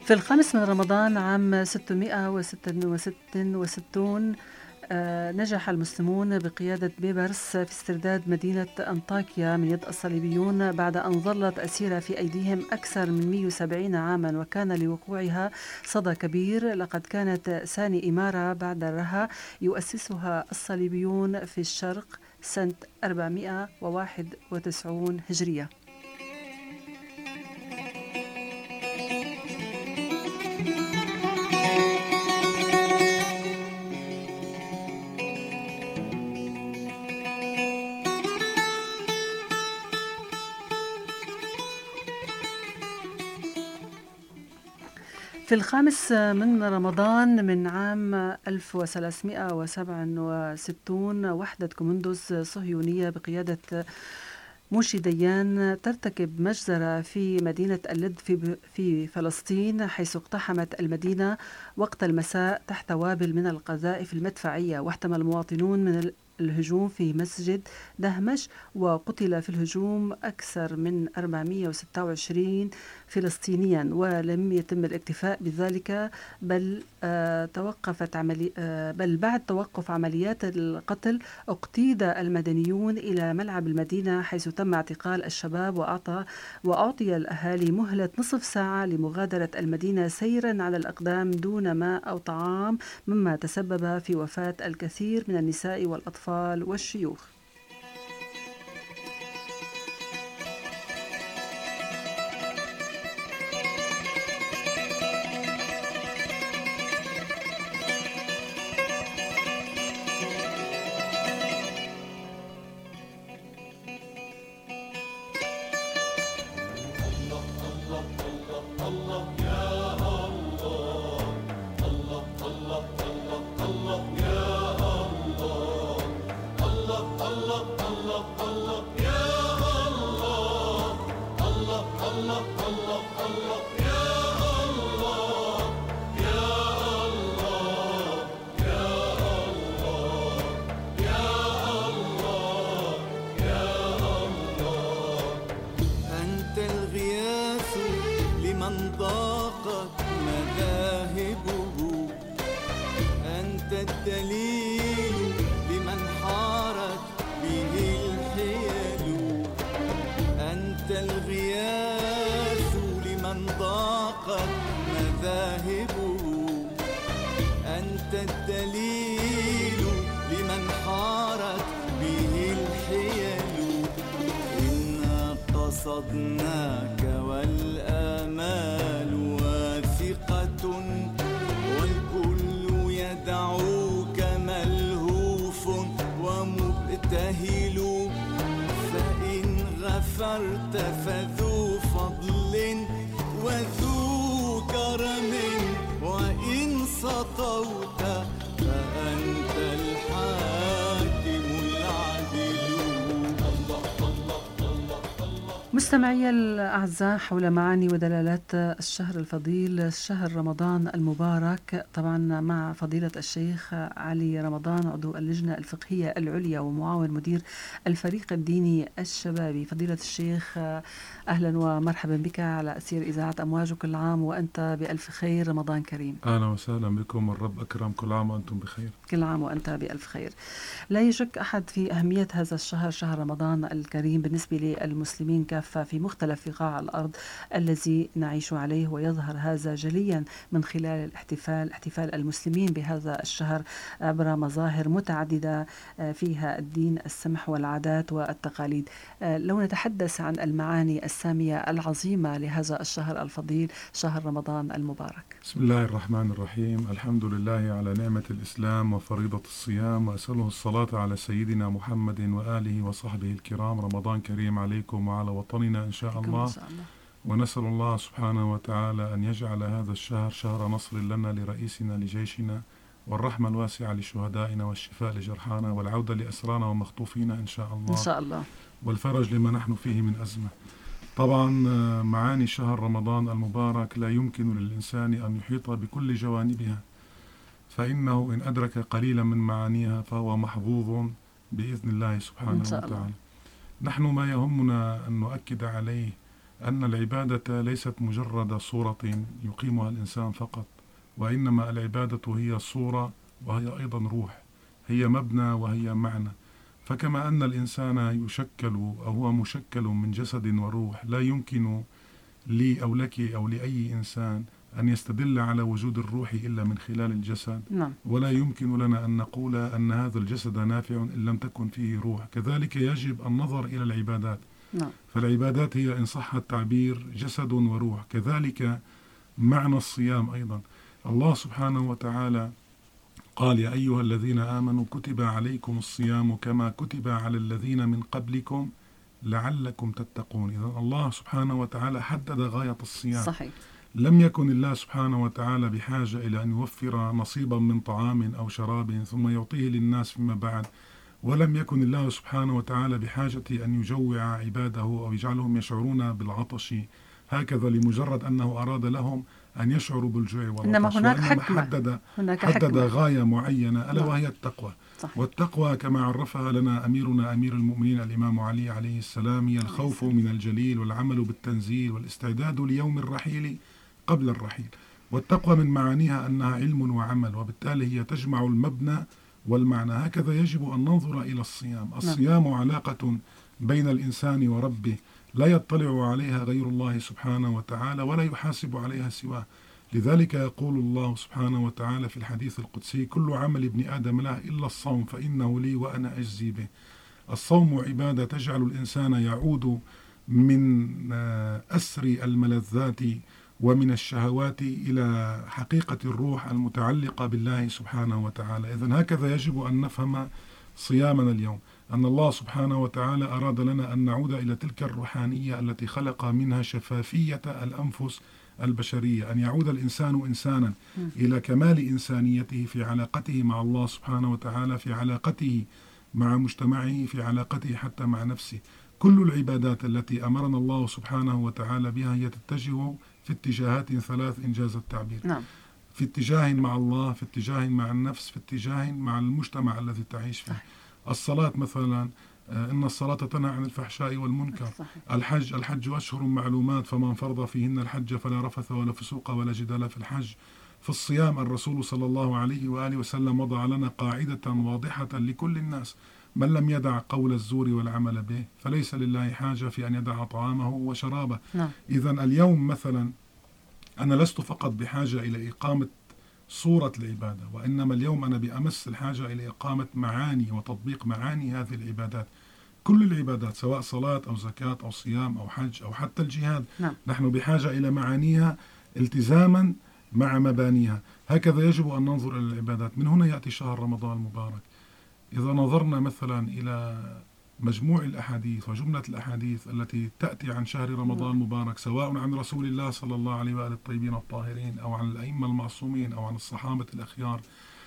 في الخامس من رمضان عام 666 نجح المسلمون بقيادة بيبرس في استرداد مدينة أنطاكيا من يد الصليبيون بعد أن ظلت أسيرة في أيديهم أكثر من 170 عاما، وكان لوقوعها صدى كبير. لقد كانت ثاني إمارة بعد الرها يؤسسها الصليبيون في الشرق سنة 491 هجرية. في الخامس من رمضان من عام 1367 وحدة كومندوز صهيونية بقيادة موشي ديان ترتكب مجزرة في مدينة اللد في فلسطين، حيث اقتحمت المدينة وقت المساء تحت وابل من القذائف المدفعية. واحتمى المواطنون من الهجوم في مسجد دهمش، وقتل في الهجوم أكثر من 426 فلسطينيا، ولم يتم الاكتفاء بذلك بل بعد توقف عمليات القتل اقتيد المدنيون إلى ملعب المدينة، حيث تم اعتقال الشباب وأعطي الأهالي مهلة نصف ساعة لمغادرة المدينة سيرا على الأقدام دون ماء أو طعام، مما تسبب في وفاة الكثير من النساء والأطفال والشيوخ. قصدناك والآمال واثقة والكل يدعوك ملهوف ومبتهل، فإن غفرت فذو فضل وذو كرم، وإن سطوت فأنت الحاكم العدل. مستمعي الأعزاء، حول معاني ودلالات الشهر الفضيل شهر رمضان المبارك، طبعا مع فضيلة الشيخ علي رمضان عضو اللجنة الفقهية العليا ومعاون مدير الفريق الديني الشبابي. فضيلة الشيخ أهلا ومرحبا بك على أثير إذاعة أمواج، كل عام وأنت بألف خير، رمضان كريم. أهلا وسهلا بكم، الرب أكرم، كل عام وأنتم بخير. كل عام وأنت بألف خير. لا يشك أحد في أهمية هذا الشهر، شهر رمضان الكريم، بالنسبة للمسلمين كافة في مختلف بقاع الأرض الذي نعيش عليه، ويظهر هذا جليا من خلال احتفال المسلمين بهذا الشهر عبر مظاهر متعددة فيها الدين، السمح والعادات والتقاليد. لو نتحدث عن المعاني السامية العظيمة لهذا الشهر الفضيل، شهر رمضان المبارك. بسم الله الرحمن الرحيم، الحمد لله على نعمة الإسلام وفريضة الصيام، وأسأله الصلاة على سيدنا محمد وآله وصحبه الكرام. رمضان كريم عليكم وعلى وطننا إن شاء الله. ونسأل الله سبحانه وتعالى أن يجعل هذا الشهر شهر نصر لنا لرئيسنا لجيشنا، والرحمة الواسعة لشهدائنا، والشفاء لجرحانا، والعودة لأسرانا ومخطوفينا إن شاء الله، إن شاء الله، والفرج لما نحن فيه من أزمة. طبعا معاني شهر رمضان المبارك لا يمكن للإنسان أن يحيط بكل جوانبها، فإنه إن أدرك قليلا من معانيها فهو محظوظ بإذن الله سبحانه وتعالى. نحن ما يهمنا أن نؤكد عليه أن العبادة ليست مجرد صورة يقيمها الإنسان فقط، وإنما العبادة هي صورة وهي أيضا روح، هي مبنى وهي معنى. فكما أن الإنسان يشكل أو هو مشكل من جسد وروح، لا يمكن لي أو لك أو لأي إنسان أن يستدل على وجود الروح إلا من خلال الجسد. نعم. ولا يمكن لنا أن نقول أن هذا الجسد نافع إن لم تكن فيه روح. كذلك يجب النظر إلى العبادات. نعم. فالعبادات هي إن صح التعبير جسد وروح. كذلك معنى الصيام أيضا، الله سبحانه وتعالى قال: يا أيها الذين آمنوا كتب عليكم الصيام كما كتب على الذين من قبلكم لعلكم تتقون. إذن الله سبحانه وتعالى حدد غاية الصيام. صحيح. لم يكن الله سبحانه وتعالى بحاجة إلى أن يوفر نصيبا من طعام أو شراب ثم يعطيه للناس فيما بعد، ولم يكن الله سبحانه وتعالى بحاجة أن يجوع عباده أو يجعلهم يشعرون بالعطش هكذا لمجرد أنه أراد لهم أن يشعروا بالجوع والعطش، إنما هناك حكمة، حدد غاية معينة ألا وهي التقوى. صحيح. والتقوى كما عرفها لنا أميرنا أمير المؤمنين الإمام علي عليه السلام هي الخوف من الجليل والعمل بالتنزيل والاستعداد ليوم الرحيل قبل الرحيل. والتقوى من معانيها أنها علم وعمل، وبالتالي هي تجمع المبنى والمعنى. هكذا يجب أن ننظر إلى الصيام. الصيام علاقة بين الإنسان وربه لا يطلع عليها غير الله سبحانه وتعالى ولا يحاسب عليها سواه. لذلك يقول الله سبحانه وتعالى في الحديث القدسي: كل عمل ابن آدم له إلا الصوم فإنه لي وأنا أجزي به. الصوم عبادة تجعل الإنسان يعود من أسر الملذات ومن الشهوات إلى حقيقة الروح المتعلقة بالله سبحانه وتعالى. إذن هكذا يجب أن نفهم صيامنا اليوم، أن الله سبحانه وتعالى أراد لنا أن نعود إلى تلك الروحانية التي خلق منها شفافية الأنفس البشرية، أن يعود الإنسان إنسانا إلى كمال إنسانيته في علاقته مع الله سبحانه وتعالى، في علاقته مع مجتمعه، في علاقته حتى مع نفسه. كل العبادات التي أمرنا الله سبحانه وتعالى بها هي تتجه في اتجاهات ثلاث إنجاز التعبير. نعم. في اتجاه مع الله، في اتجاه مع النفس، في اتجاه مع المجتمع الذي تعيش فيه. الصلاة مثلا، إن الصلاة تنهى عن الفحشاء والمنكر. الحج أشهر معلومات فمن فرض فيهن الحج فلا رفث ولا فسوق ولا جدال في الحج. في الصيام الرسول صلى الله عليه وآله وسلم وضع لنا قاعدة واضحة لكل الناس: من لم يدع قول الزور والعمل به فليس لله حاجة في أن يدع طعامه وشرابه. إذن اليوم مثلا أنا لست فقط بحاجة إلى إقامة صورة العبادة، وإنما اليوم أنا بأمس الحاجة إلى إقامة معاني وتطبيق معاني هذه العبادات. كل العبادات سواء صلاة أو زكاة أو صيام أو حج أو حتى الجهاد، نحن بحاجة إلى معانيها التزاما مع مبانيها. هكذا يجب أن ننظر إلى العبادات. من هنا يأتي شهر رمضان المبارك. إذا نظرنا مثلا إلى مجموع الأحاديث وجملة الأحاديث التي تأتي عن شهر رمضان المبارك، سواء عن رسول الله صلى الله عليه وآله الطيبين الطاهرين أو عن الأئمة المعصومين أو عن الصحابة الأخيار،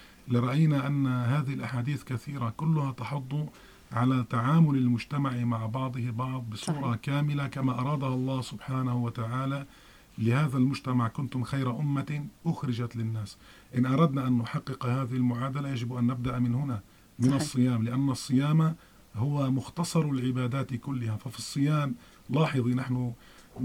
لرأينا أن هذه الأحاديث كثيرة كلها تحض على تعامل المجتمع مع بعضه بعض بصورة كاملة كما أرادها الله سبحانه وتعالى لهذا المجتمع: كنتم خير أمة أخرجت للناس. إن أردنا أن نحقق هذه المعادلة يجب أن نبدأ من هنا، من الصيام، لأن الصيام هو مختصر العبادات كلها. ففي الصيام لاحظي نحن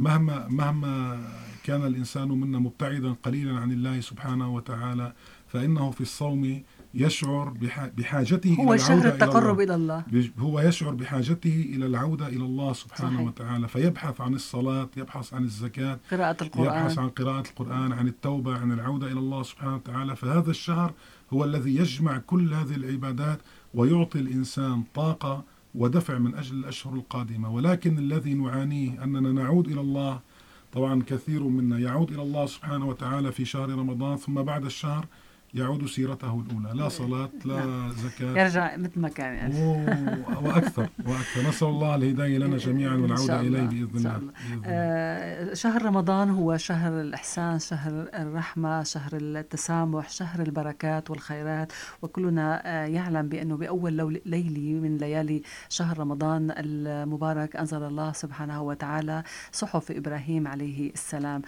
مهما كان الإنسان منا مبتعدا قليلا عن الله سبحانه وتعالى، فإنه في الصوم يشعر بحاجته هو إلى العودة التقرب إلى الله. هو يشعر بحاجته إلى العودة إلى الله سبحانه وتعالى، فيبحث عن الصلاة، يبحث عن الزكاة، قراءة القرآن، يبحث عن قراءة القرآن، عن التوبة، عن العودة إلى الله سبحانه وتعالى. فهذا الشهر هو الذي يجمع كل هذه العبادات ويعطي الإنسان طاقة ودفع من أجل الأشهر القادمة. ولكن الذي نعانيه أننا نعود إلى الله. طبعا كثير منا يعود إلى الله سبحانه وتعالى في شهر رمضان، ثم بعد الشهر يعود سيرته الأولى، لا صلاة لا زكاة، يرجع مثل ما كان يعني. وأكثر. نسأل الله الهداية لنا جميعا والعودة إليه بإذن الله. شهر رمضان هو شهر الإحسان، شهر الرحمة، شهر التسامح، شهر البركات والخيرات، وكلنا يعلم بأنه بأول ليلة من ليالي شهر رمضان المبارك أنزل الله سبحانه وتعالى صحف إبراهيم عليه السلام،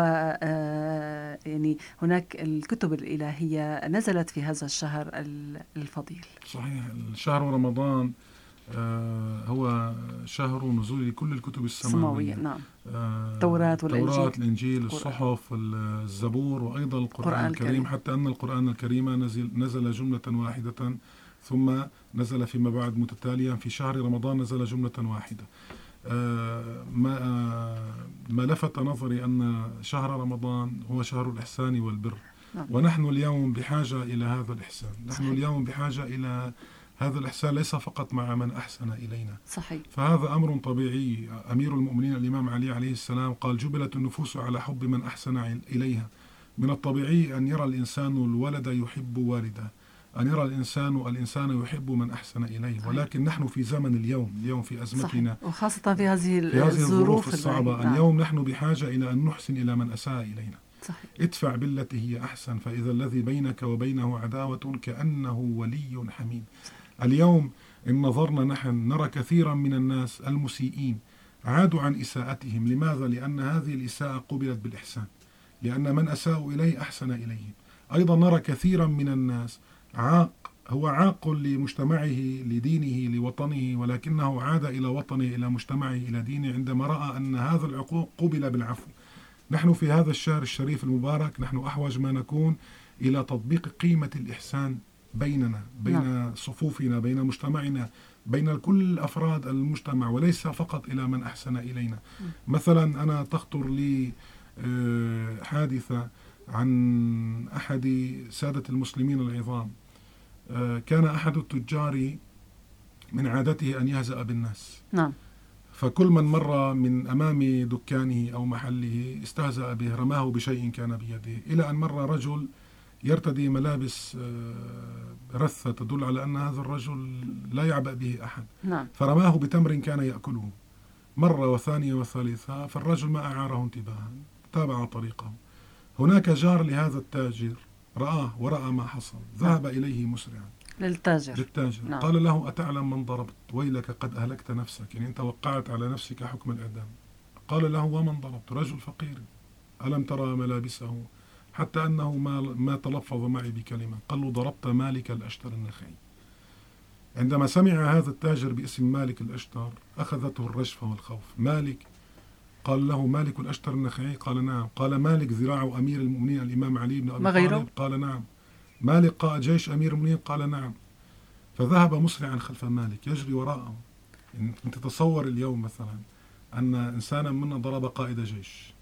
يعني هناك الكتب الإلهية نزلت في هذا الشهر الفضيل. صحيح. شهر رمضان هو شهر نزول كل الكتب السماوية. نعم. التوراة الإنجيل الصحف الزبور وأيضا القرآن الكريم، حتى أن القرآن الكريم نزل جملة واحدة ثم نزل فيما بعد متتاليا. في شهر رمضان نزل جملة واحدة. ما لفت نظري أن شهر رمضان هو شهر الإحسان والبر. ونحن اليوم بحاجة إلى هذا الإحسان. نحن اليوم بحاجة إلى هذا الإحسان ليس فقط مع من أحسن إلينا. صحيح. فهذا أمر طبيعي. أمير المؤمنين الإمام علي عليه السلام قال: جبلت النفوس على حب من أحسن إليها. من الطبيعي أن يرى الإنسان الولد يحب والده، أن يرى الإنسان يحب من أحسن إليه. ولكن نحن في زمن اليوم في أزمتنا، صحيح. وخاصة في هذه الظروف الصعبة. اليوم نحن بحاجة إلى أن نحسن إلى من أساء إلينا. صحيح. ادفع بالتي هي أحسن فإذا الذي بينك وبينه عداوة كأنه ولي حميم. اليوم إن نظرنا نحن نرى كثيرا من الناس المسيئين عادوا عن إساءتهم. لماذا؟ لأن هذه الإساءة قبلت بالإحسان، لأن من أساءوا إليه أحسن إليهم. أيضا نرى كثيرا من الناس هو عاق لمجتمعه، لدينه، لوطنه، ولكنه عاد إلى وطنه، إلى مجتمعه، إلى دينه عندما رأى أن هذا العقوق قبل بالعفو. نحن في هذا الشهر الشريف المبارك نحن أحوج ما نكون إلى تطبيق قيمة الإحسان بيننا، بين صفوفنا، بين مجتمعنا، بين كل أفراد المجتمع، وليس فقط إلى من أحسن إلينا. مثلا أنا تخطر لي حادثة عن أحد سادة المسلمين العظام. كان أحد التجار من عادته أن يهزأ بالناس. نعم. فكل من مر من أمام دكانه أو محله استهزأ به، رماه بشيء كان بيده، إلى أن مر رجل يرتدي ملابس رثة تدل على أن هذا الرجل لا يعبأ به أحد. نعم. فرماه بتمر كان يأكله مرة وثانية وثالثة، فالرجل ما أعاره انتباها، تابع طريقه. هناك جار لهذا التاجر رآه ورأى ما حصل، ذهب إليه مسرعا للتاجر. نعم. قال له: أتعلم من ضربت؟ ويلك قد أهلكت نفسك، يعني أنت وقعت على نفسك حكم الإعدام. قال له: ومن ضربت؟ رجل فقير، ألم ترى ملابسه؟ حتى أنه ما تلفظ معي بكلمة. قال له: ضربت مالك الأشتر النخعي. عندما سمع هذا التاجر باسم مالك الأشتر أخذته الرجفة والخوف. مالك؟ قال له: مالك الأشتر النخعي؟ قال: نعم. قال: مالك ذراع أمير المؤمنين الإمام علي بن أبي طالب؟ قال: نعم. مالك قائد جيش أمير المؤمنين؟ قال: نعم. فذهب مسرعا خلف مالك يجري وراءه. أنت تتصور اليوم مثلا أن إنسانا منا ضرب قائد جيش،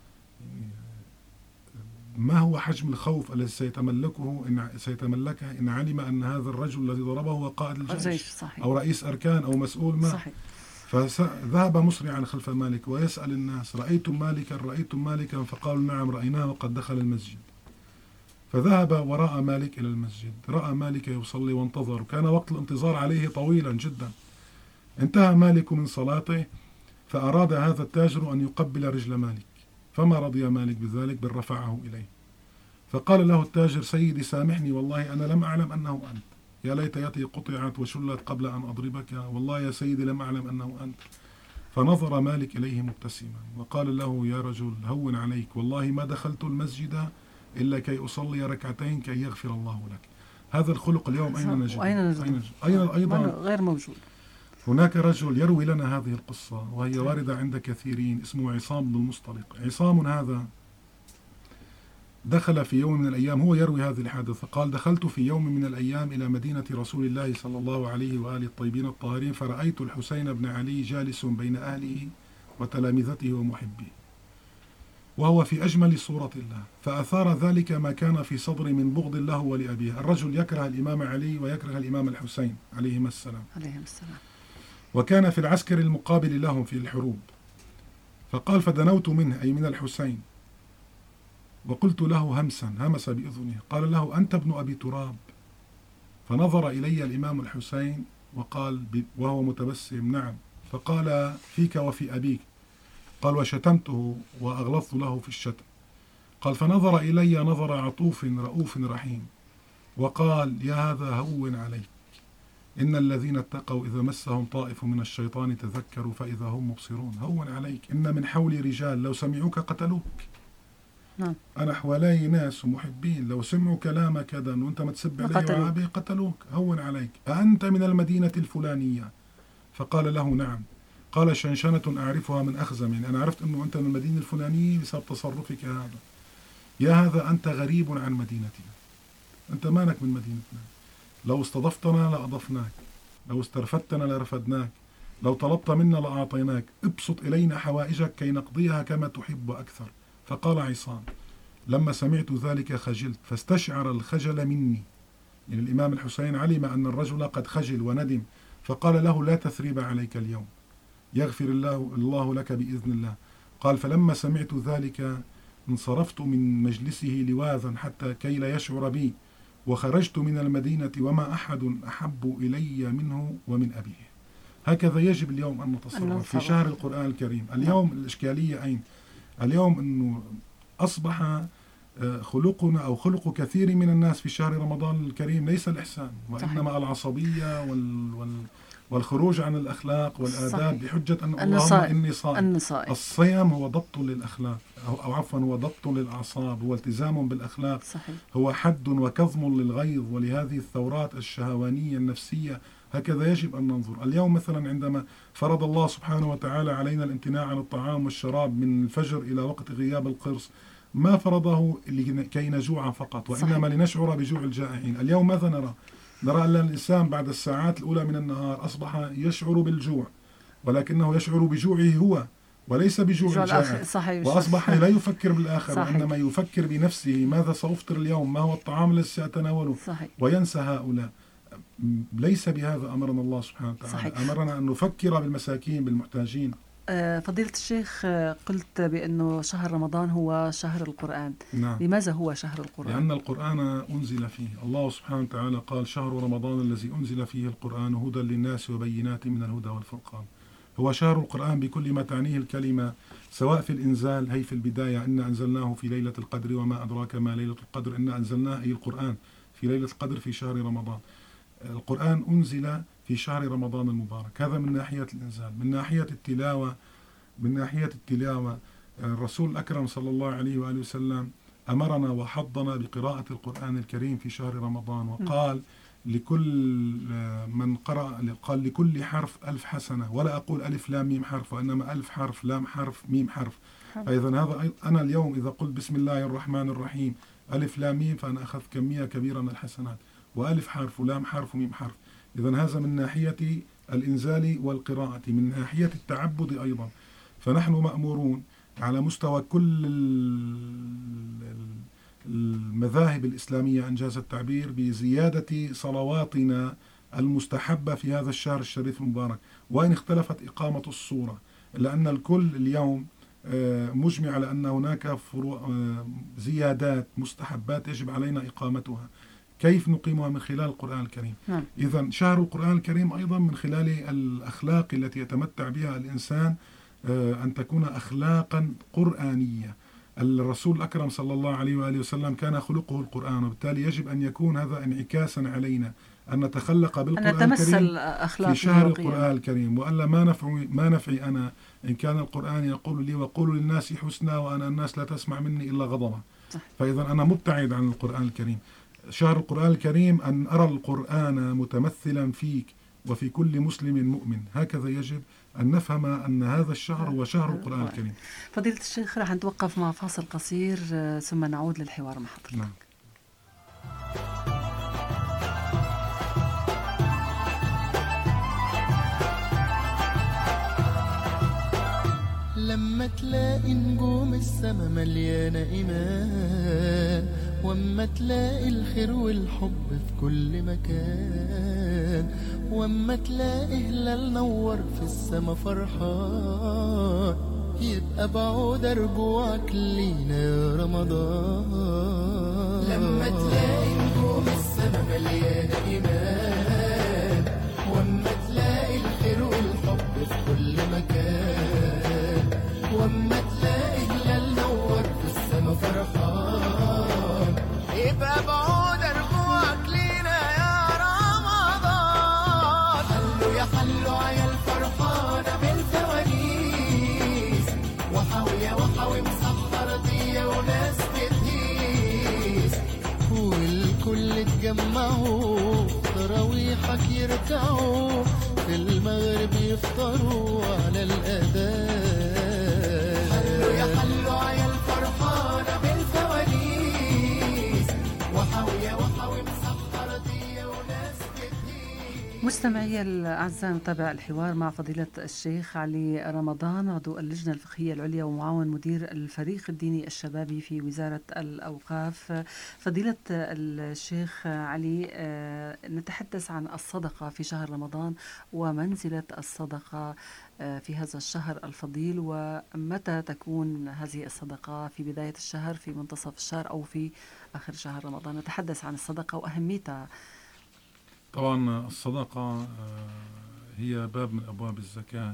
ما هو حجم الخوف الذي سيتملكه إن علم أن هذا الرجل الذي ضربه هو قائد الجيش. صحيح. أو رئيس أركان أو مسؤول ما. صحيح. فذهب مسرعا خلف مالك ويسأل الناس: رأيتم مالكا؟ فقالوا: نعم رأيناه وقد دخل المسجد. فذهب وراء مالك إلى المسجد، رأى مالك يصلي وانتظر، كان وقت الانتظار عليه طويلا جدا. انتهى مالك من صلاته فأراد هذا التاجر أن يقبل رجل مالك، فما رضي مالك بذلك بل رفعه إليه. فقال له التاجر: سيدي سامحني، والله أنا لم أعلم أنه أنت، يا ليت يدي قطعت وشلت قبل أن أضربك، والله يا سيدي لم أعلم أنه أنت. فنظر مالك إليه مبتسما وقال له: يا رجل هون عليك، والله ما دخلت المسجد إلا كي أصلي ركعتين كي يغفر الله لك. هذا الخلق اليوم أين نجد؟ أيضا غير موجود. هناك رجل يروي لنا هذه القصة وهي واردة عند كثيرين، اسمه عصام بن المصطلق. عصام هذا دخل في يوم من الأيام، هو يروي هذه الحادثة، قال: دخلت في يوم من الأيام إلى مدينة رسول الله صلى الله عليه وآله الطيبين الطاهرين، فرأيت الحسين بن علي جالس بين أهله وتلامذته ومحبيه، وهو في أجمل صورة الله، فأثار ذلك ما كان في صدري من بغض له ولأبيه. الرجل يكره الإمام علي ويكره الإمام الحسين عليهما السلام، وكان في العسكر المقابل لهم في الحروب. فقال: فدنوت منه، أي من الحسين، وقلت له همس بإذنه، قال له: أنت ابن أبي تراب. فنظر إلي الإمام الحسين وقال وهو متبسم: نعم. فقال: فيك وفي أبيك. قال: وشتمته وأغلظت له في الشتم. قال: فنظر إلي نظر عطوف رؤوف رحيم وقال: يا هذا هون عليك، إن الذين اتقوا إذا مسهم طائف من الشيطان تذكروا فإذا هم مبصرون. هون عليك، إن من حولي رجال لو سمعوك قتلوك. أنا حوالي ناس ومحبين لو سمعوا كلامك هذا وأنت ما تسب علي وعابي قتلوك. هون عليك، أنت من المدينة الفلانية فقال له نعم. قال شنشنة أعرفها من أخزم، يعني أنا عرفت أنه أنت من المدينة الفلانية بسبب تصرفك هذا. يا هذا أنت غريب عن مدينتنا، أنت مانك من مدينتنا، لو استضفتنا لأضفناك، لو استرفدتنا لرفدناك، لو طلبت منا لأعطيناك، ابسط إلينا حوائجك كي نقضيها كما تحب أكثر. فقال عصام لما سمعت ذلك خجلت، فاستشعر الخجل مني. يعني الإمام الحسين علم أن الرجل قد خجل وندم، فقال له لا تثريب عليك اليوم، يغفر الله لك بإذن الله. قال فلما سمعت ذلك انصرفت من مجلسه لواذا حتى كي لا يشعر بي، وخرجت من المدينة وما أحد أحب إلي منه ومن أبيه. هكذا يجب اليوم أن نتصرف في شهر القرآن الكريم. اليوم الإشكالية أين؟ اليوم أنه أصبح خلقنا أو خلق كثير من الناس في شهر رمضان الكريم ليس الإحسان، وإنما العصبية والخروج عن الأخلاق والآداب بحجة أن اللهم إني صائم. الصيام هو ضبط للأخلاق، أو عفوا هو ضبط للأعصاب، هو التزام بالأخلاق. صحيح. هو حد وكظم للغيظ ولهذه الثورات الشهوانية النفسية. هكذا يجب أن ننظر. اليوم مثلا عندما فرض الله سبحانه وتعالى علينا الامتناع عن الطعام والشراب من الفجر إلى وقت غياب القرص، ما فرضه كي نجوع فقط، وإنما لنشعر بجوع الجائعين. اليوم ماذا نرى؟ نرى أن الإنسان بعد الساعات الأولى من النهار أصبح يشعر بالجوع، ولكنه يشعر بجوعه هو وليس بجوع الجائع. وأصبح لا يفكر بالآخر، وإنما يفكر بنفسه، ماذا سأفطر اليوم، ما هو الطعام الذي سأتناوله، وينسى هؤلاء. ليس بهذا أمرنا الله سبحانه وتعالى. أمرنا أن نفكر بالمساكين بالمحتاجين. فضيلة الشيخ، قلت بأنه شهر رمضان هو شهر القرآن. نعم. لماذا هو شهر القرآن؟ لأن القرآن أنزل فيه. الله سبحانه وتعالى قال شهر رمضان الذي أنزل فيه القرآن هدى للناس وبينات من الهدى والفرقان. هو شهر القرآن بكل ما تعنيه الكلمة، سواء في الإنزال، هي في البداية إنا أنزلناه في ليلة القدر وما أدراك ما ليلة القدر، إنا أنزلناه أي القرآن في ليلة القدر في شهر رمضان. القرآن أنزل في شهر رمضان المبارك. هذا من ناحية الإنزال. من ناحية التلاوة الرسول الأكرم صلى الله عليه وآله وسلم أمرنا وحضنا بقراءة القرآن الكريم في شهر رمضان، وقال لكل من قرأ، قال لكل حرف 1000 حسنة، ولا أقول ألف لام ميم حرف، وإنما 1000 حرف لام حرف ميم حرف. أيضا هذا أنا اليوم إذا قلت بسم الله الرحمن الرحيم ألف لام ميم فأنا أخذت كمية كبيرة من الحسنات، وألف حرف ولام حرف وميم حرف. إذن هذا من ناحية الإنزال والقراءة. من ناحية التعبد أيضا فنحن مأمورون على مستوى كل المذاهب الإسلامية أنجاز التعبير بزيادة صلواتنا المستحبة في هذا الشهر الشريف المبارك، وإن اختلفت إقامة الصورة، لأن الكل اليوم مجمع على أن هناك زيادات مستحبات يجب علينا إقامتها. كيف نقيمها؟ من خلال القرآن الكريم. إذن شهر القرآن الكريم أيضا من خلال الأخلاق التي يتمتع بها الإنسان أن تكون أخلاقا قرآنية. الرسول الأكرم صلى الله عليه وآله وسلم كان خلقه القرآن، وبالتالي يجب أن يكون هذا انعكاسا علينا أن نتخلق بالقرآن الكريم في شهر القرآن الكريم. وألا ما نفعي أنا إن كان القرآن يقول لي وقولوا للناس حسنا وأنا الناس لا تسمع مني إلا غضبا. فإذا أنا مبتعد عن القرآن الكريم. شهر القرآن الكريم أن أرى القرآن متمثلا فيك وفي كل مسلم مؤمن. هكذا يجب أن نفهم أن هذا الشهر هو شهر القرآن الكريم. فضيلة الشيخ، راح نتوقف مع فاصل قصير ثم نعود للحوار مع حضرتك. نعم. لما تلاقي نجوم السما مليانة إيمان، وأما تلاقي الخير والحب في كل مكان، وأما تلاقي هلال نور في السما فرحان، يبقى بعود رجوعك لينا يا رمضان. لما تلاقي نجوم السما مليانة إيمان، وأما تلاقي الخير والحب في كل مكان، وأما تلاقي هلال نور في السما فرحان، يبقى بعود رجوعك لينا يا رمضان. حلوا يا حلوا عيال فرحانة بالفوانيس، وحاوية وحاوي مسحرة دية وناس بتهيس، والكل اتجمعوا تراويحك يركعوا في المغرب يفطروا على الأذان. حلوا يا حلوا عيال فرحانة بالفوانيس، وحوي وحوي مسخر دي وناس بتهيس. مستمعي الأعزاء، نتابع الحوار مع فضيلة الشيخ علي رمضان، عضو اللجنة الفقهية العليا ومعاون مدير الفريق الديني الشبابي في وزارة الأوقاف. فضيلة الشيخ علي، نتحدث عن الصدقة في شهر رمضان ومنزلة الصدقة في هذا الشهر الفضيل، ومتى تكون هذه الصدقة، في بداية الشهر، في منتصف الشهر، أو في آخر شهر رمضان. نتحدث عن الصدقة وأهميتها. طبعا الصدقة هي باب من أبواب الزكاة،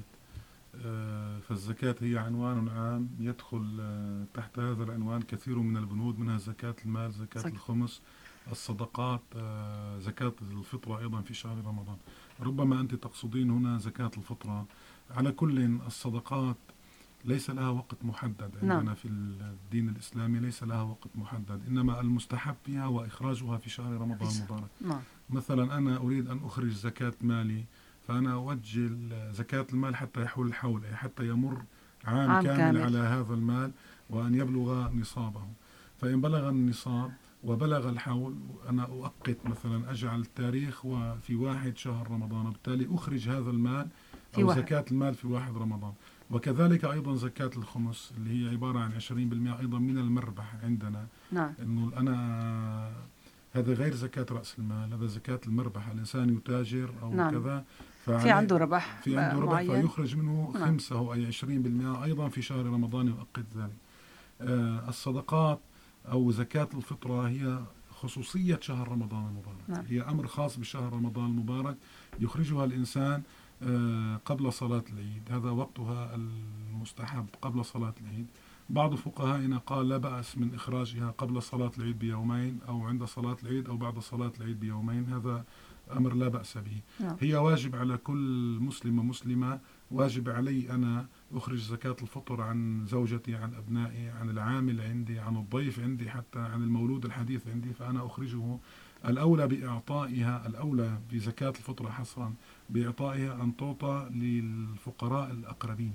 فالزكاة هي عنوان عام يدخل تحت هذا العنوان كثير من البنود، منها زكاة المال، زكاة الخمس، الصدقات، زكاة الفطرة أيضا في شهر رمضان. ربما أنت تقصدين هنا زكاة الفطرة. على كل الصدقات ليس لها وقت محدد عندنا في الدين الإسلامي، ليس لها وقت محدد، إنما المستحب فيها هو إخراجها في شهر رمضان المبارك. مثلا أنا أريد أن أخرج زكاة مالي، فأنا أوجه زكاة المال حتى يحول الحول، أي حتى يمر عام كامل على هذا المال وأن يبلغ نصابه. فإن بلغ النصاب وبلغ الحول، أنا أؤقت مثلا، أجعل التاريخ وفي 1 شهر رمضان، وبالتالي أخرج هذا المال أو زكاة المال في 1 رمضان. وكذلك أيضا زكاة الخمس اللي هي عبارة عن 20% أيضا من المربح عندنا. إنه أنا هذا غير زكاة رأس المال، هذا زكاة المربح. الإنسان يتاجر أو كذا، في عنده ربح فيخرج منه خمسه أي 20% أيضا في شهر رمضان يؤقت ذلك. الصدقات أو زكاة الفطرة هي خصوصية شهر رمضان المبارك. هي أمر خاص بشهر رمضان المبارك، يخرجها الإنسان قبل صلاة العيد، هذا وقتها المستحب قبل صلاة العيد. بعض فقهائنا قال لا بأس من إخراجها قبل صلاة العيد بيومين، أو عند صلاة العيد، أو بعد صلاة العيد بيومين، هذا أمر لا بأس به. هي واجب على كل مسلم ومسلمة، واجب علي أنا أخرج زكاة الفطر عن زوجتي، عن أبنائي، عن العامل عندي، عن الضيف عندي، حتى عن المولود الحديث عندي، فأنا أخرجه. الأولى بإعطائها، الأولى بزكاة الفطر حصرا بإعطائها أن تعطى للفقراء الأقربين.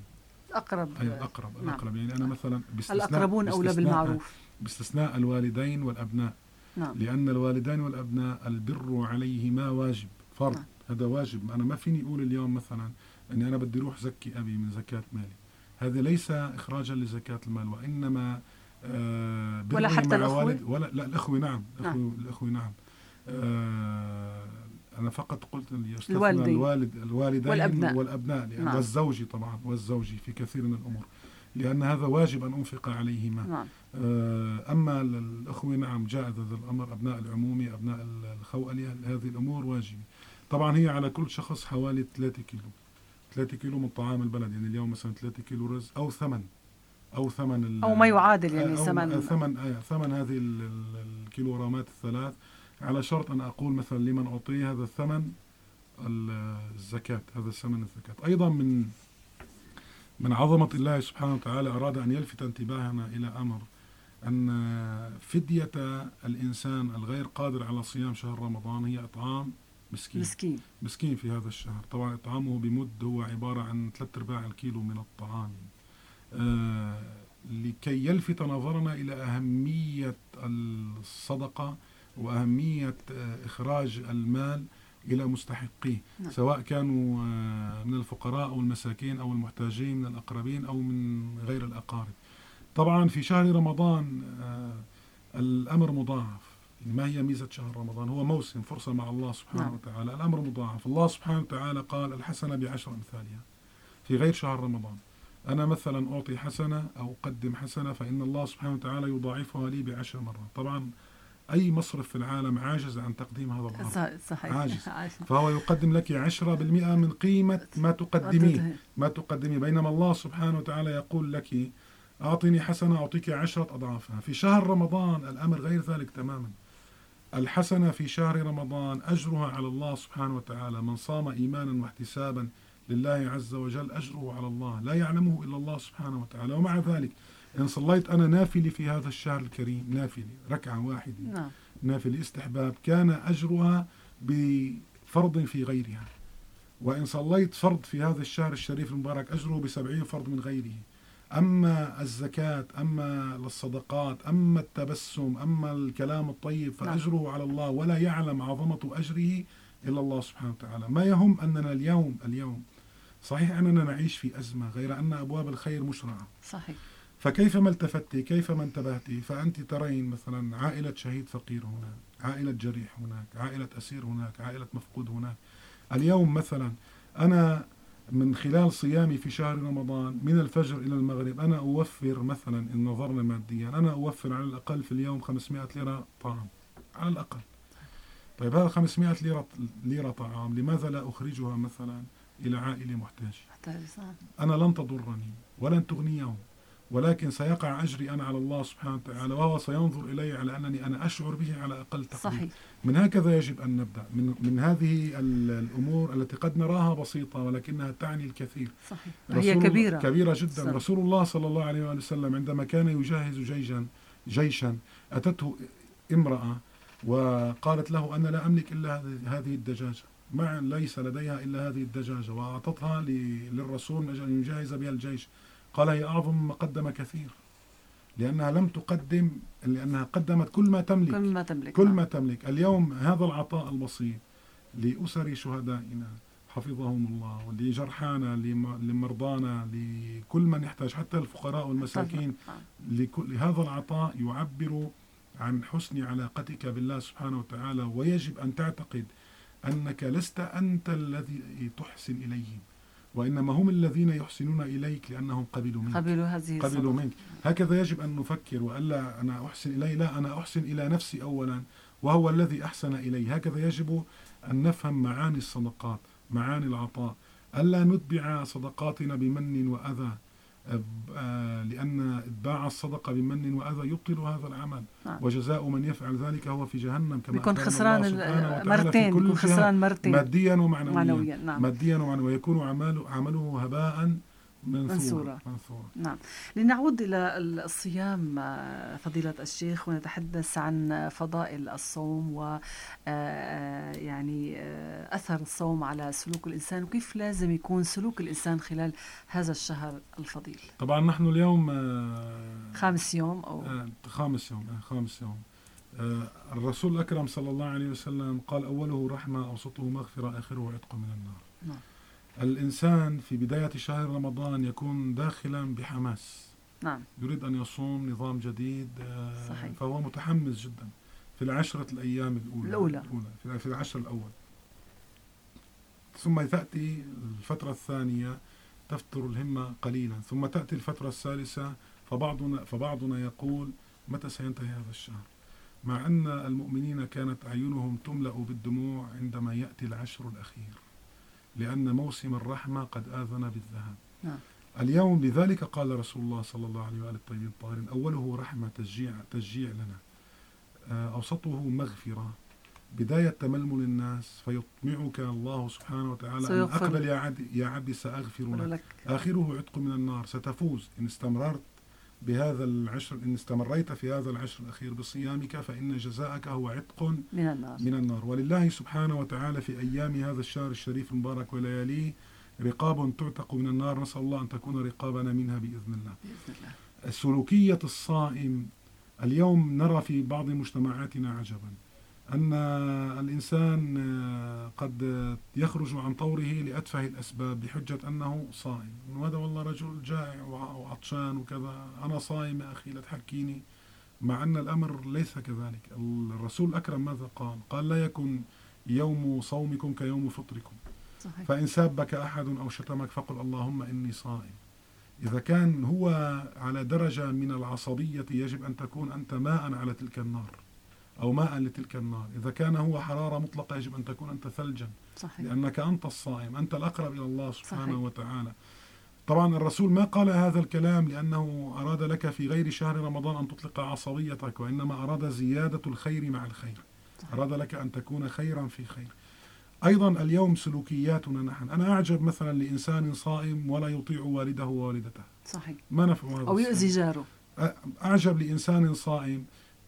الأقرب يعني أنا مثلا الأقربون أولى بالمعروف، باستثناء الوالدين والأبناء. لأن الوالدين والأبناء البر عليهما واجب فرض. هذا واجب. أنا ما فيني أقول اليوم مثلا أني أنا بدي روح زكي أبي من زكاة مالي، هذا ليس إخراجا لزكاة المال، وإنما ولا حتى الأخوة، ولا لا الأخوة نعم. الأخوة نعم. أنا فقط قلت الوالدين والأبناء لأن والزوج طبعا، والزوج في كثير من الأمور، لأن هذا واجب أن أنفق عليهما. أما الأخوة نعم جائز هذا الأمر، أبناء العمومي، أبناء الخوالية، هذه الأمور واجبة. طبعا هي على كل شخص حوالي 3 كيلو، 3 كيلو من طعام البلد. يعني اليوم مثلا 3 كيلو رز أو ثمن أو ما يعادل يعني ثمن هذه الكيلوغرامات الثلاث، على شرط أن أقول مثلا لمن أعطيه هذا الثمن الزكاة، هذا ثمن الزكاة. أيضا من عظمة الله سبحانه وتعالى أراد أن يلفت انتباهنا إلى أمر، أن فدية الإنسان الغير قادر على صيام شهر رمضان هي إطعام مسكين في هذا الشهر. طبعا إطعامه بمد هو عبارة عن 3/4 الكيلو من الطعام، لكي يلفت نظرنا إلى أهمية الصدقة وأهمية إخراج المال إلى مستحقيه، سواء كانوا من الفقراء أو المساكين أو المحتاجين من الأقربين أو من غير الأقارب. طبعا في شهر رمضان الأمر مضاعف. ما هي ميزة شهر رمضان؟ هو موسم، فرصة مع الله سبحانه وتعالى. الأمر مضاعف. الله سبحانه وتعالى قال الحسنة ب10 أمثالها. في غير شهر رمضان أنا مثلا أعطي حسنة أو أقدم حسنة، فإن الله سبحانه وتعالى يضاعفها لي ب10 مرات. طبعا أي مصرف في العالم عاجز عن تقديم هذا الأمر، عاجز. فهو يقدم لك 10% من قيمة ما تقدمي، بينما الله سبحانه وتعالى يقول لك أعطني حسنة أعطيك 10 أضعافها. في شهر رمضان الأمر غير ذلك تماما. الحسنة في شهر رمضان أجرها على الله سبحانه وتعالى. من صام إيمانا واحتسابا لله عز وجل أجره على الله لا يعلمه إلا الله سبحانه وتعالى. ومع ذلك إن صليت أنا نافلي في هذا الشهر الكريم، نافلي ركعة واحدة، نافلي استحباب، كان أجرها بفرض في غيرها. وإن صليت فرض في هذا الشهر الشريف المبارك أجره ب70 فرض من غيره. أما الزكاة، أما الصدقات، أما التبسم، أما الكلام الطيب فأجره على الله، ولا يعلم عظمة أجره إلا الله سبحانه وتعالى. ما يهم أننا اليوم صحيح أننا نعيش في أزمة، غير أن أبواب الخير مشرعة. صحيح. فكيفما التفتي، كيفما انتبهتي، فأنت ترين مثلا عائلة شهيد فقير هناك، عائلة جريح هناك، عائلة أسير هناك، عائلة مفقود هناك. اليوم مثلا أنا من خلال صيامي في شهر رمضان من الفجر إلى المغرب أنا أوفر مثلا، إن نظرنا ماديا، أنا أوفر على الأقل في اليوم 500 ليرة طعام على الأقل. طيب هذا 500 ليرة طعام لماذا لا أخرجها مثلا إلى عائلة محتاجة؟ أنا لن تضرني ولن تغنيهم، ولكن سيقع أجري أنا على الله سبحانه وتعالى، وهو سينظر إلي على أنني أنا أشعر به على أقل تقدير. صحيح. من هكذا يجب أن نبدأ، من هذه الأمور التي قد نراها بسيطة ولكنها تعني الكثير. صحيح. هي كبيرة جدا. صحيح. رسول الله صلى الله عليه وآله وسلم عندما كان يجهز جيشا أتته امرأة وقالت له أنا لا أملك إلا هذه الدجاجة، ليس لديها إلا هذه الدجاجة، وأعطتها للرسول أن يجهز بها الجيش. قال هي أعظم ما قدم كثير، لأنها لم تقدم، لأنها قدمت كل ما تملك. اليوم هذا العطاء البسيط لأسر شهدائنا حفظهم الله، ولجرحانا، لمرضانا، لكل من يحتاج، حتى الفقراء والمساكين، لكل هذا العطاء يعبر عن حسن علاقتك بالله سبحانه وتعالى. ويجب أن تعتقد أنك لست أنت الذي تحسن إليهم، وإنما هم الذين يحسنون إليك لأنهم قبلوا منك. هكذا يجب أن نفكر، وألا أنا أحسن إليه، لا، أنا أحسن إلى نفسي أولا وهو الذي أحسن إلي. هكذا يجب أن نفهم معاني الصدقات، معاني العطاء، ألا نتبع صدقاتنا بمن وأذى، لأن اتباع الصدقة بمن وأذى يبطل هذا العمل. وجزاء من يفعل ذلك هو في جهنم، كما بيكون خسران مرتين، بيكون خسران مرتين، ماديا ومعنويا. ماديا ومعنويا، ويكون عمله هباء منثورا. نعم. لنعود إلى الصيام فضيلة الشيخ، ونتحدث عن فضائل الصوم و يعني أثر الصوم على سلوك الإنسان، وكيف لازم يكون سلوك الإنسان خلال هذا الشهر الفضيل. طبعا نحن اليوم خامس يوم. الرسول الأكرم صلى الله عليه وسلم قال أوله رحمة، أوسطه مغفرة، آخره عتق من النار. نعم. الإنسان في بداية شهر رمضان يكون داخلا بحماس. نعم. يريد أن يصوم نظام جديد. صحيح. فهو متحمس جدا في العشرة الأيام الأولى. في العشر الأول. ثم تأتي الفترة الثانية تفتر الهمة قليلا، ثم تأتي الفترة الثالثة فبعضنا يقول متى سينتهي هذا الشهر، مع أن المؤمنين كانت أعينهم تملأ بالدموع عندما يأتي العشر الأخير، لأن موسم الرحمة قد آذن بالذهاب. نعم. اليوم لذلك قال رسول الله صلى الله عليه وآله الطيبين الطاهرين أوله رحمة، تشجيع لنا، أوسطه مغفرة، بداية تململ الناس فيطمعك الله سبحانه وتعالى أن أقبل يا عبدي سأغفر لك، آخره عتق من النار. ستفوز إن استمررت بهذا العشر، إن استمريت في هذا العشر الأخير بصيامك، فإن جزاءك هو عتق من النار. ولله سبحانه وتعالى في أيام هذا الشهر الشريف المبارك ولياليه رقاب تعتق من النار، نسأل الله أن تكون رقابنا منها بإذن الله. سلوكية الصائم اليوم نرى في بعض مجتمعاتنا عجبا، أن الإنسان قد يخرج عن طوره لأتفه الأسباب بحجة أنه صائم، وهذا والله رجل جائع وعطشان وكذا، أنا صائم يا أخي لا تحكيني، مع أن الأمر ليس كذلك. الرسول الأكرم ماذا قال لا يكن يوم صومكم كيوم فطركم. صحيح. فإن سابك أحد أو شتمك فقل اللهم إني صائم. إذا كان هو على درجة من العصبية يجب أن تكون أنت ماء على تلك النار أو ماء لتلك النار. إذا كان هو حرارة مطلقة يجب أن تكون أنت ثلجا. صحيح. لأنك أنت الصائم، أنت الأقرب إلى الله سبحانه صحيح. وتعالى. طبعا الرسول ما قال هذا الكلام لأنه أراد لك في غير شهر رمضان أن تطلق عصبيتك، وإنما أراد زيادة الخير مع الخير. صحيح. أراد لك أن تكون خيرا في خير. أيضا اليوم سلوكياتنا نحن، أنا أعجب مثلا لإنسان صائم ولا يطيع والده ووالدته. صحيح. ما نفهم هذا، أو يؤذي جاره. أعجب لإنسان صائم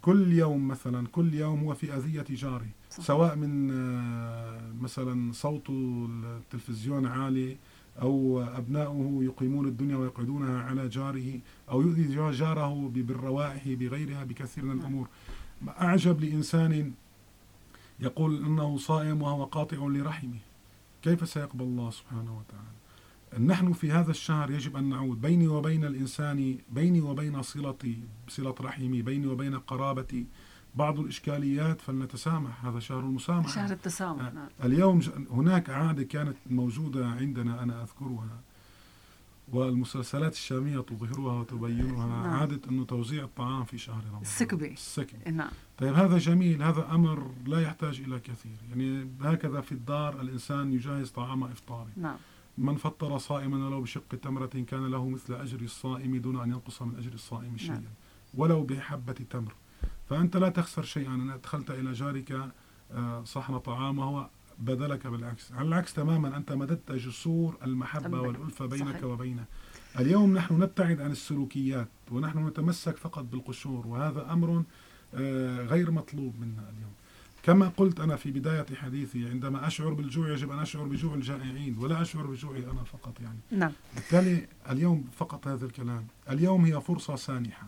كل يوم مثلا كل يوم هو في أذية جاره، صح. سواء من مثلا صوت التلفزيون عالي، أو أبناؤه يقيمون الدنيا ويقعدونها على جاره، أو يؤذي جاره بالروائح بغيرها بكثير من الأمور. أعجب لإنسان يقول أنه صائم وهو قاطع لرحمه، كيف سيقبل الله سبحانه وتعالى؟ نحن في هذا الشهر يجب أن نعود بيني وبين الإنسان، بيني وبين صلة رحمي، بيني وبين قرابتي بعض الإشكاليات، فلنتسامح. هذا شهر المسامحة، شهر التسامح. نعم. اليوم هناك عادة كانت موجودة عندنا أنا أذكرها، والمسلسلات الشامية تظهرها وتبينها. نعم. عادة أنه توزيع الطعام في شهر رمضان، السكبة. نعم. طيب هذا جميل، هذا أمر لا يحتاج إلى كثير، يعني هكذا في الدار الإنسان يجهز طعام إفطاره. نعم. من فطر صائما ولو بشق تمرة كان له مثل أجر الصائم دون أن ينقص من أجر الصائم شيئا. نعم. ولو بحبة تمر، فأنت لا تخسر شيئا أن أدخلت إلى جارك صحن طعام وهو بدلك بالعكس، على العكس تماما، أنت مددت جسور المحبة والألفة بينك صحيح. وبينه. اليوم نحن نبتعد عن السلوكيات ونحن نتمسك فقط بالقشور، وهذا أمر غير مطلوب منا اليوم. كما قلت أنا في بداية حديثي، عندما أشعر بالجوع يجب أن أشعر بجوع الجائعين ولا أشعر بجوعي أنا فقط يعني. نعم. بالتالي اليوم فقط هذا الكلام، اليوم هي فرصة سانحة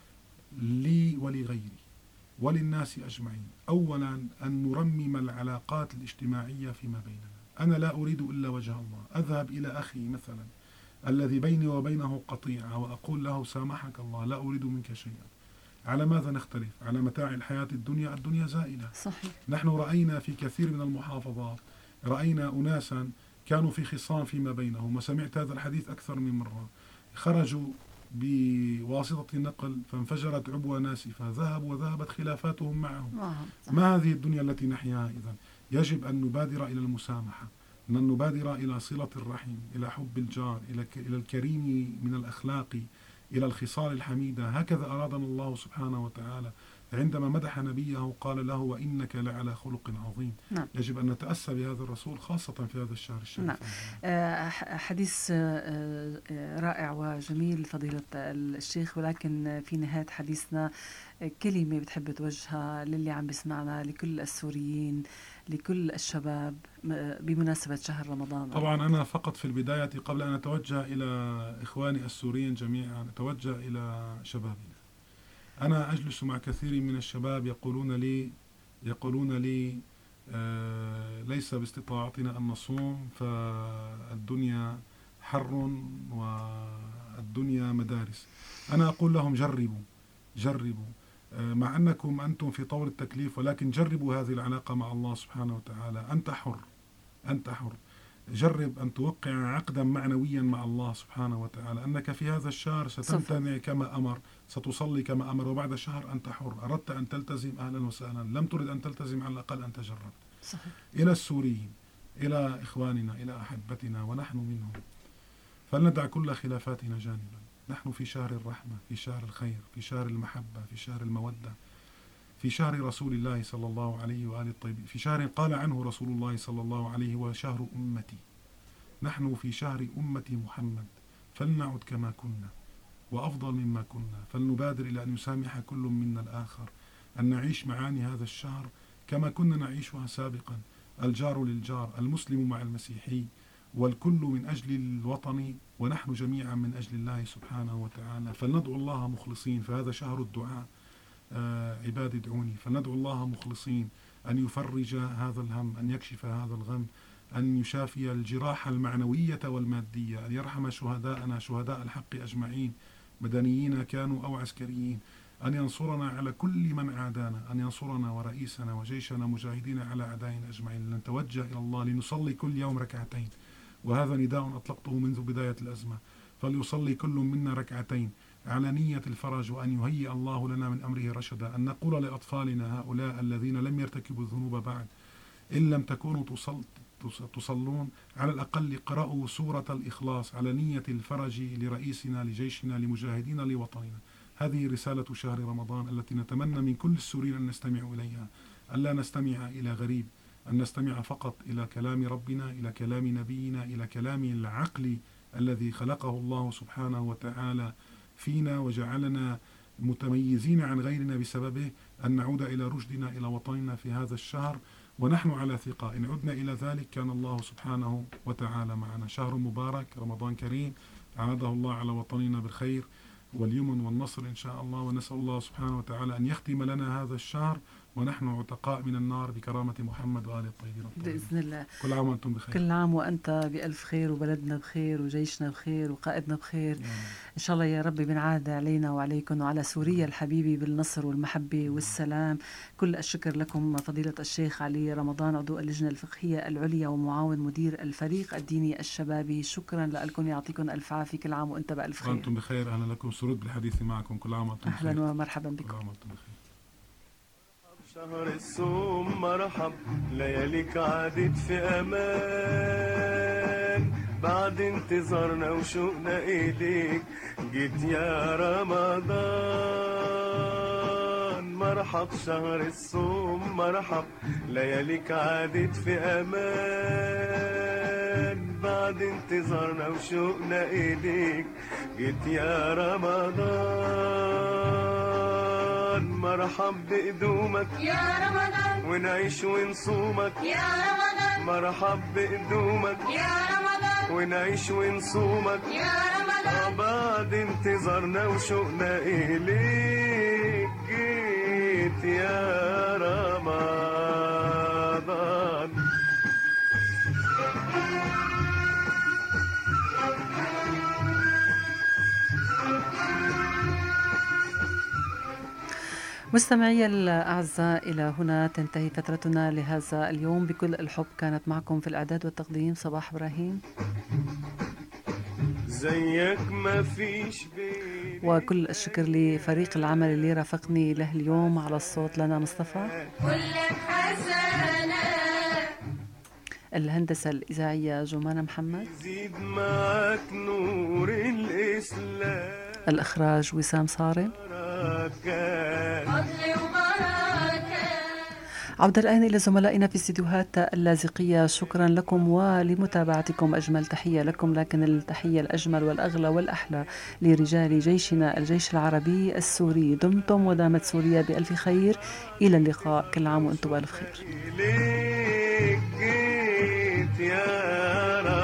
لي ولغيري وللناس أجمعين. أولا أن نرمم العلاقات الاجتماعية فيما بيننا. أنا لا أريد إلا وجه الله، أذهب إلى أخي مثلا الذي بيني وبينه قطيعة وأقول له سامحك الله، لا أريد منك شيئا. على ماذا نختلف؟ على متاع الحياة الدنيا، الدنيا زائلة. صحيح. نحن رأينا في كثير من المحافظات، رأينا أناسا كانوا في خصام فيما بينهم، وسمعت هذا الحديث أكثر من مرة، خرجوا بواسطة النقل فانفجرت عبوة ناسفة، ذهبوا وذهبت خلافاتهم معهم. ما هذه الدنيا التي نحياها؟ إذن يجب أن نبادر إلى المسامحة، أن نبادر إلى صلة الرحم، إلى حب الجار، إلى الكريم من الأخلاق، إلى الخصال الحميدة. هكذا أرادنا الله سبحانه وتعالى عندما مدح نبيه قال له وإنك لعلى خلق عظيم. نعم. يجب أن نتأسى بهذا الرسول خاصة في هذا الشهر الشريف. نعم. حديث رائع وجميل فضيلة الشيخ، ولكن في نهاية حديثنا كلمة بتحب توجهها للي عم بيسمعنا، لكل السوريين، لكل الشباب بمناسبة شهر رمضان؟ طبعا أنا فقط في البداية قبل أن أتوجه إلى إخواني السوريين جميعا أتوجه إلى شبابنا. أنا أجلس مع كثير من الشباب يقولون لي ليس باستطاعتنا أن نصوم، فالدنيا حر والدنيا مدارس. أنا أقول لهم جربوا مع أنكم أنتم في طور التكليف، ولكن جربوا هذه العلاقة مع الله سبحانه وتعالى. أنت حر. جرب أن توقع عقدا معنويا مع الله سبحانه وتعالى أنك في هذا الشهر ستمتنع كما أمر، ستصلي كما أمر، وبعد شهر أنت حر. أردت أن تلتزم أهلا وسهلا، لم ترد أن تلتزم على الأقل أنت جربت. صحيح. إلى السوريين، إلى إخواننا، إلى أحبتنا ونحن منهم، فلندع كل خلافاتنا جانبا. نحن في شهر الرحمة، في شهر الخير، في شهر المحبة، في شهر المودة، في شهر رسول الله صلى الله عليه وآله الطيبين، في شهر قال عنه رسول الله صلى الله عليه وشهر أمتي. نحن في شهر أمة محمد، فلنعد كما كنا وأفضل مما كنا، فلنبادر إلى أن يسامح كل منا الآخر، أن نعيش معاني هذا الشهر كما كنا نعيشها سابقا، الجار للجار، المسلم مع المسيحي، والكل من أجل الوطن ونحن جميعا من أجل الله سبحانه وتعالى. فلندعو الله مخلصين، فهذا شهر الدعاء. عبادي ادعوني، فلندعو الله مخلصين أن يفرج هذا الهم، أن يكشف هذا الغم، أن يشافي الجراح المعنوية والمادية، أن يرحم شهداءنا شهداء الحق أجمعين، مدنيين كانوا أو عسكريين، أن ينصرنا على كل من عادانا، أن ينصرنا ورئيسنا وجيشنا مجاهدين على أعدائنا أجمعين. نتوجه إلى الله لنصلي كل يوم ركعتين، وهذا نداء أطلقته منذ بداية الأزمة، فليصلي كل منا ركعتين على نية الفرج، وأن يهيئ الله لنا من أمره رشدا. أن نقول لأطفالنا هؤلاء الذين لم يرتكبوا الذنوب بعد، إن لم تكونوا تصلون على الأقل قرأوا سورة الإخلاص على نية الفرج لرئيسنا، لجيشنا، لمجاهدين، لوطننا. هذه رسالة شهر رمضان التي نتمنى من كل السوريين أن نستمع إليها، أن لا نستمع إلى غريب، أن نستمع فقط إلى كلام ربنا، إلى كلام نبينا، إلى كلام العقل الذي خلقه الله سبحانه وتعالى فينا وجعلنا متميزين عن غيرنا بسببه، أن نعود إلى رشدنا إلى وطننا في هذا الشهر، ونحن على ثقة إن عدنا إلى ذلك كان الله سبحانه وتعالى معنا. شهر مبارك، رمضان كريم، أعاده الله على وطننا بالخير واليمن والنصر إن شاء الله، ونسأل الله سبحانه وتعالى أن يختم لنا هذا الشهر ونحن عتقاء من النار بكرامة محمد وآل الطيبين الطاهرين. بإذن الله. كل عام وأنتم بخير. كل عام وأنت بألف خير، وبلدنا بخير، وجيشنا بخير، وقائدنا بخير. إن شاء الله يا رب بنعاد علينا وعليكم وعلى سوريا الحبيبة بالنصر والمحبة والسلام. كل الشكر لكم فضيلة الشيخ علي رمضان، عضو اللجنة الفقهية العليا ومعاون مدير الفريق الديني الشبابي. شكرا لكم، يعطيكم ألف عافية. كل عام وأنت بألف خير. وأنتم بخير. أهلا لكم، سرود بالحديث معكم. كل عام وأنتم بخير. أهلا ومرحبا بكم. كل عام وأنتم بخير. شهر الصوم مرحب، لياليك عادت في أمان، بعد انتظارنا وشوقنا إليك جيت يا رمضان. مرحب شهر الصوم مرحب، لياليك عادت في أمان، بعد انتظارنا وشوقنا إليك جيت يا رمضان. مرحب بقدومك يا رمضان، ونعيش ونصومك يا رمضان، مرحب بقدومك يا رمضان، ونعيش ونصومك يا رمضان. بعد انتظارنا وشوقنا إليك جيت يا رمضان. مستمعي الأعزاء، إلى هنا تنتهي فترتنا لهذا اليوم. بكل الحب كانت معكم في الإعداد والتقديم صباح إبراهيم، زيك ما فيش بيني، وكل الشكر لفريق العمل اللي رافقني له اليوم. على الصوت لنا مصطفى، كلك حسنة، الهندسة الإذاعية جمانة محمد، زيد معك نور الإسلام، الإخراج وسام صارم. بركات. فضل وبركة. عودة الآن إلى زملائنا في استديوهات اللاذقية. شكرا لكم ولمتابعتكم. أجمل تحية لكم، لكن التحية الأجمل والأغلى والأحلى لرجال جيشنا الجيش العربي السوري. دمتم ودامت سوريا بألف خير. إلى اللقاء. كل عام وأنتم بألف خير. إليك جيت يا